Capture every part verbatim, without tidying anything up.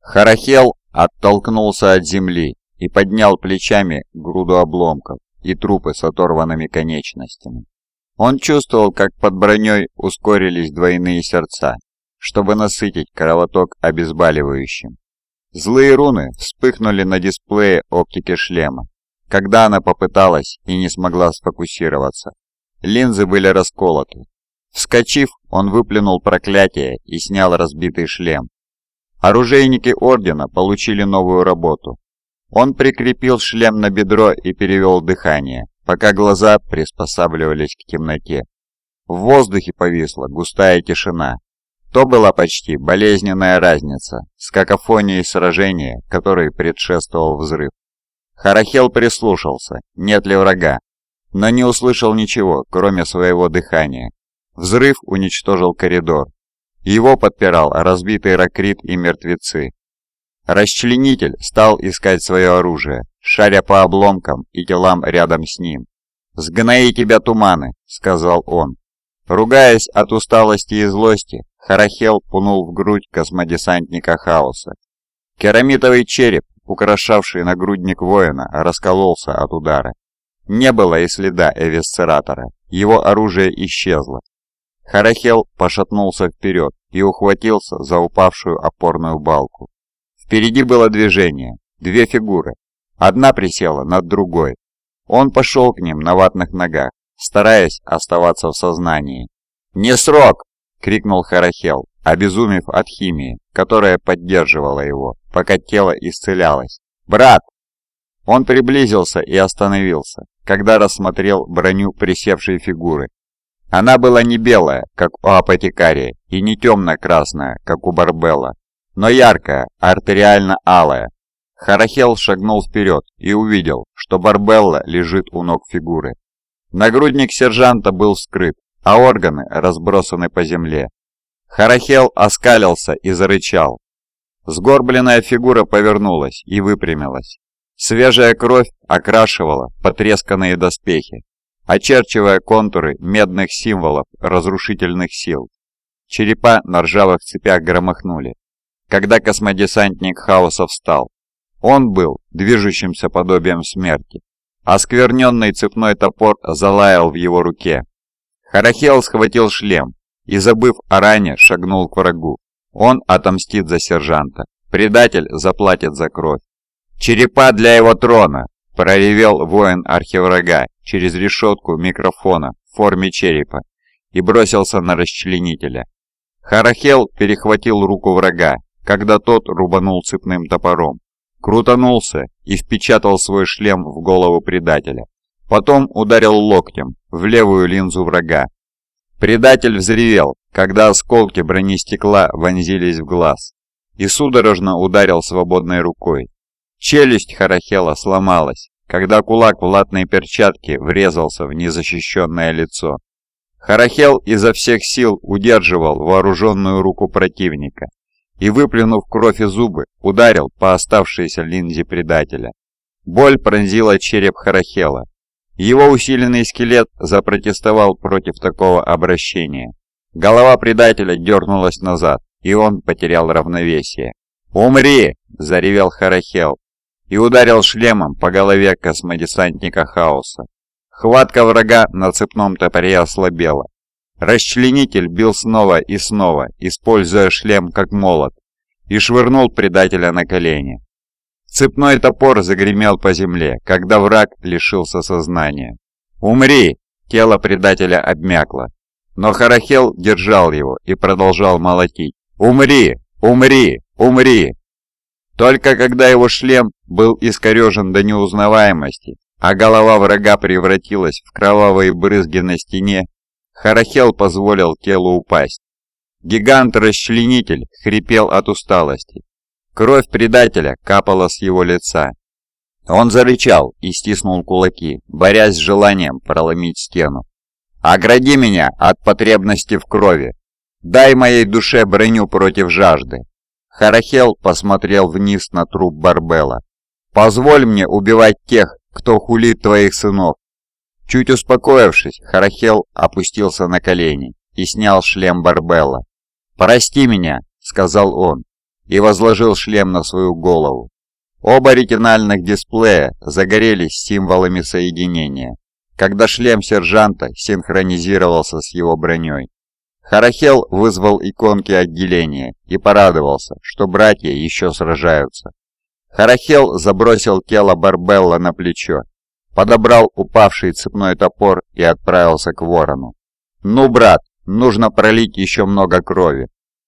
Харахел оттолкнулся от земли и поднял плечами груду обломков и трупы с оторванными конечностями. Он чувствовал, как под броней ускорились двойные сердца, чтобы насытить кровоток обезболивающим. Злые руны вспыхнули на дисплее оптики шлема, когда она попыталась и не смогла сфокусироваться. Линзы были расколоты. Вскочив, он выплюнул проклятие и снял разбитый шлем. Оружейники Ордена получили новую работу. Он прикрепил шлем на бедро и перевел дыхание, пока глаза приспосабливались к темноте. В воздухе повисла густая тишина. То была почти болезненная разница с какофонией сражения, которой предшествовал взрыв. Харахел прислушался, нет ли врага, но не услышал ничего, кроме своего дыхания. Взрыв уничтожил коридор. Его подпирал разбитый ракрит и мертвецы. Расчленитель стал искать свое оружие, шаря по обломкам и телам рядом с ним. «Сгнои тебя, туманы!» — сказал он. Ругаясь от усталости и злости, Харахел пнул в грудь космодесантника Хаоса. Керамитовый череп, украшавший нагрудник воина, раскололся от удара. Не было и следа эвисцератора, его оружие исчезло. Харахел пошатнулся вперед и ухватился за упавшую опорную балку. Впереди было движение, две фигуры. Одна присела над другой. Он пошел к ним на ватных ногах, стараясь оставаться в сознании. «Не срок!» — крикнул Харахел, обезумев от химии, которая поддерживала его, пока тело исцелялось. «Брат!» Он приблизился и остановился, когда рассмотрел броню присевшей фигуры. Она была не белая, как у апотекария, и не темно-красная, как у Барбелла, но яркая, артериально-алая. Харахел шагнул вперед и увидел, что Барбелла лежит у ног фигуры. Нагрудник сержанта был вскрыт, а органы разбросаны по земле. Харахел оскалился и зарычал. Сгорбленная фигура повернулась и выпрямилась. Свежая кровь окрашивала потресканные доспехи, очерчивая контуры медных символов разрушительных сил. Черепа на ржавых цепях громыхнули, когда космодесантник Хаоса встал. Он был движущимся подобием смерти. Оскверненный цепной топор залаял в его руке. Харахел схватил шлем и, забыв о ране, шагнул к врагу. Он отомстит за сержанта. Предатель заплатит за кровь. «Черепа для его трона!» – проревел воин архиврага через решетку микрофона в форме черепа и бросился на расчленителя. Харахел перехватил руку врага, когда тот рубанул цепным топором, крутанулся и впечатал свой шлем в голову предателя. Потом ударил локтем в левую линзу врага. Предатель взревел, когда осколки бронестекла вонзились в глаз, и судорожно ударил свободной рукой. Челюсть Харахела сломалась, когда кулак в латной перчатке врезался в незащищенное лицо. Харахел изо всех сил удерживал вооруженную руку противника и, выплюнув кровь и зубы, ударил по оставшейся линзе предателя. Боль пронзила череп Харахела. Его усиленный скелет запротестовал против такого обращения. Голова предателя дернулась назад, и он потерял равновесие. «Умри!» – заревел Харахел и ударил шлемом по голове космодесантника Хаоса. Хватка врага на цепном топоре ослабела. Расчленитель бил снова и снова, используя шлем как молот, и швырнул предателя на колени. Цепной топор загремел по земле, когда враг лишился сознания. «Умри!» – тело предателя обмякло. Но Харахел держал его и продолжал молотить. «Умри! Умри! Умри!» Только когда его шлем был искорежен до неузнаваемости, а голова врага превратилась в кровавые брызги на стене, Харахел позволил телу упасть. Гигант-расчленитель хрипел от усталости. Кровь предателя капала с его лица. Он зарычал и стиснул кулаки, борясь с желанием проломить стену. «Огради меня от потребности в крови! Дай моей душе броню против жажды!» Харахел посмотрел вниз на труп Барбелла. «Позволь мне убивать тех, кто хулит твоих сынов!» Чуть успокоившись, Харахел опустился на колени и снял шлем Барбелла. «Прости меня!» — сказал он, и возложил шлем на свою голову. Оба ретинальных дисплея загорелись символами соединения, когда шлем сержанта синхронизировался с его броней. Харахел вызвал иконки отделения и порадовался, что братья еще сражаются. Харахел забросил тело Барбелла на плечо, подобрал упавший цепной топор и отправился к Ворону. «Ну, брат, нужно пролить еще много крови».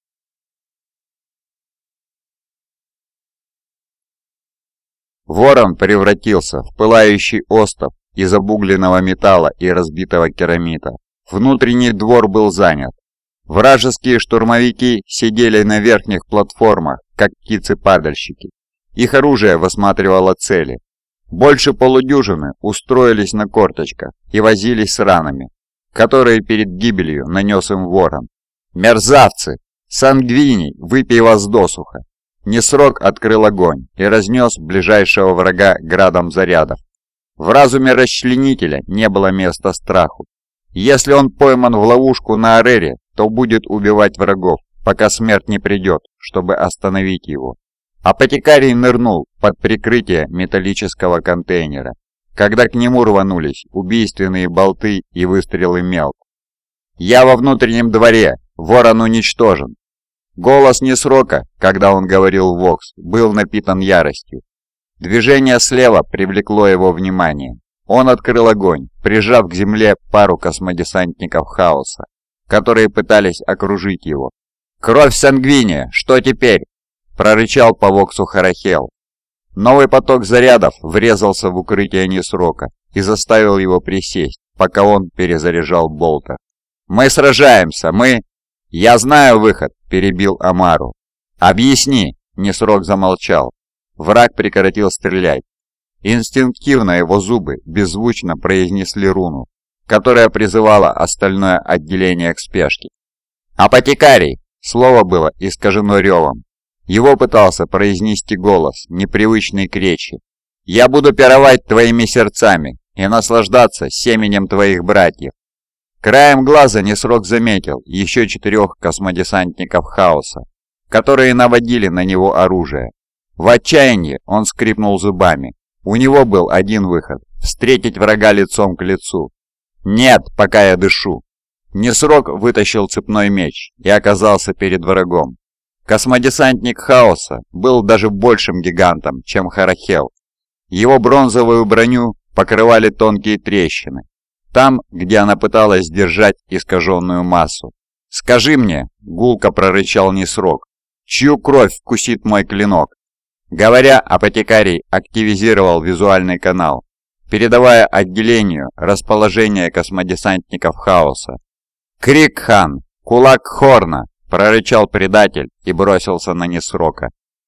Ворон превратился в пылающий остов из обугленного металла и разбитого керамита. Внутренний двор был занят. Вражеские штурмовики сидели на верхних платформах, как птицы-падальщики. Их оружие высматривало цели. Больше полудюжины устроились на корточках и возились с ранами, которые перед гибелью нанес им Ворон. «Мерзавцы! Сангвиний, выпей вас досуха!» Несрок открыл огонь и разнес ближайшего врага градом зарядов. В разуме расчленителя не было места страху. Если он пойман в ловушку на Арере, то будет убивать врагов, пока смерть не придет, чтобы остановить его. Апотекарий нырнул под прикрытие металлического контейнера, когда к нему рванулись убийственные болты и выстрелы Мелк. «Я во внутреннем дворе! Ворон уничтожен!» Голос Несрока, когда он говорил Вокс, был напитан яростью. Движение слева привлекло его внимание. Он открыл огонь, прижав к земле пару космодесантников Хаоса, которые пытались окружить его. «Кровь Сангвиния! Что теперь?» – прорычал по Воксу Харахел. Новый поток зарядов врезался в укрытие Несрока и заставил его присесть, пока он перезаряжал болтер. «Мы сражаемся! Мы...» «Я знаю выход!» – перебил Амару. «Объясни!» – Несрок замолчал. Враг прекратил стрелять. Инстинктивно его зубы беззвучно произнесли руну, которая призывала остальное отделение к спешке. «Апотекарий!» – слово было искажено ревом. Его пытался произнести голос, непривычный к речи. «Я буду пировать твоими сердцами и наслаждаться семенем твоих братьев». Краем глаза Несрок заметил еще четырех космодесантников Хаоса, которые наводили на него оружие. В отчаянии он скрипнул зубами. У него был один выход – встретить врага лицом к лицу. «Нет, пока я дышу». Несрок вытащил цепной меч и оказался перед врагом. Космодесантник Хаоса был даже большим гигантом, чем Харахел. Его бронзовую броню покрывали тонкие трещины, там, где она пыталась сдержать искаженную массу. «Скажи мне», — гулко прорычал Несрок, — «чью кровь вкусит мой клинок?» Говоря, апотекарий активизировал визуальный канал, передавая отделению расположение космодесантников Хаоса. «Крикхан! Кулак Хорна!» — прорычал предатель и бросился на Несрока.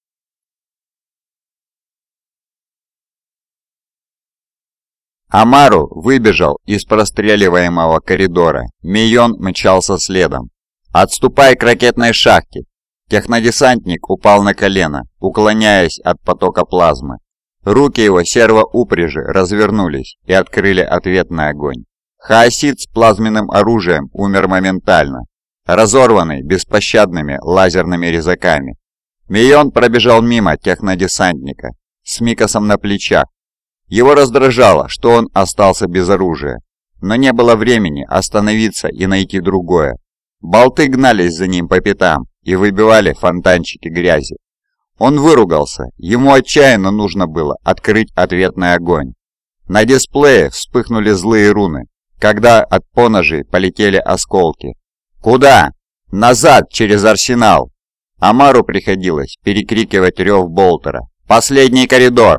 Амару выбежал из простреливаемого коридора. Мийон мчался следом. «Отступай к ракетной шахте!» Технодесантник упал на колено, уклоняясь от потока плазмы. Руки его сервоупряжи развернулись и открыли ответный огонь. Хаосит с плазменным оружием умер моментально, разорванный беспощадными лазерными резаками. Мийон пробежал мимо технодесантника с Микосом на плечах. Его раздражало, что он остался без оружия, но не было времени остановиться и найти другое. Болты гнались за ним по пятам и выбивали фонтанчики грязи. Он выругался, ему отчаянно нужно было открыть ответный огонь. На дисплее вспыхнули злые руны, когда от поножей полетели осколки. «Куда?» «Назад, через арсенал!» Амару приходилось перекрикивать рев болтера. «Последний коридор!»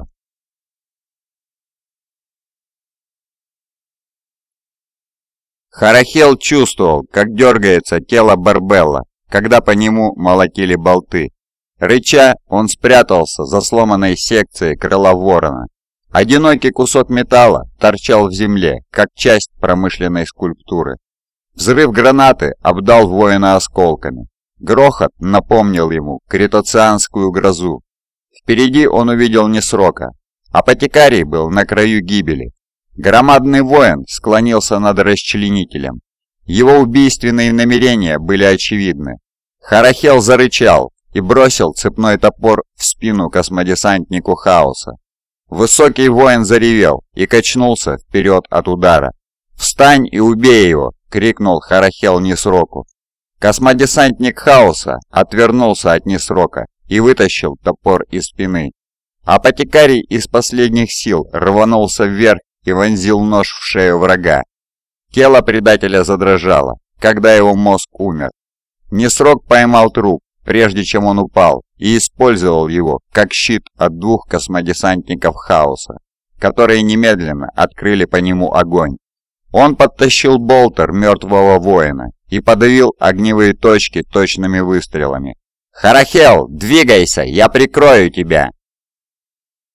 Харахел чувствовал, как дергается тело Барбелла, когда по нему молотили болты. Рыча, он спрятался за сломанной секцией крыла ворона. Одинокий кусок металла торчал в земле, как часть промышленной скульптуры. Взрыв гранаты обдал воина осколками. Грохот напомнил ему критоцианскую грозу. Впереди он увидел Несрока. Апотекарий был на краю гибели. Громадный воин склонился над расчленителем. Его убийственные намерения были очевидны. Харахел зарычал, и бросил цепной топор в спину космодесантнику Хаоса. Высокий воин заревел и качнулся вперед от удара. «Встань и убей его!» — крикнул Харахел Нисроку. Космодесантник Хаоса отвернулся от Нисрока и вытащил топор из спины. Апотекарий из последних сил рванулся вверх и вонзил нож в шею врага. Тело предателя задрожало, когда его мозг умер. Нисрок поймал труп, прежде чем он упал, и использовал его как щит от двух космодесантников Хаоса, которые немедленно открыли по нему огонь. Он подтащил болтер мертвого воина и подавил огневые точки точными выстрелами. «Харахел, двигайся, я прикрою тебя!»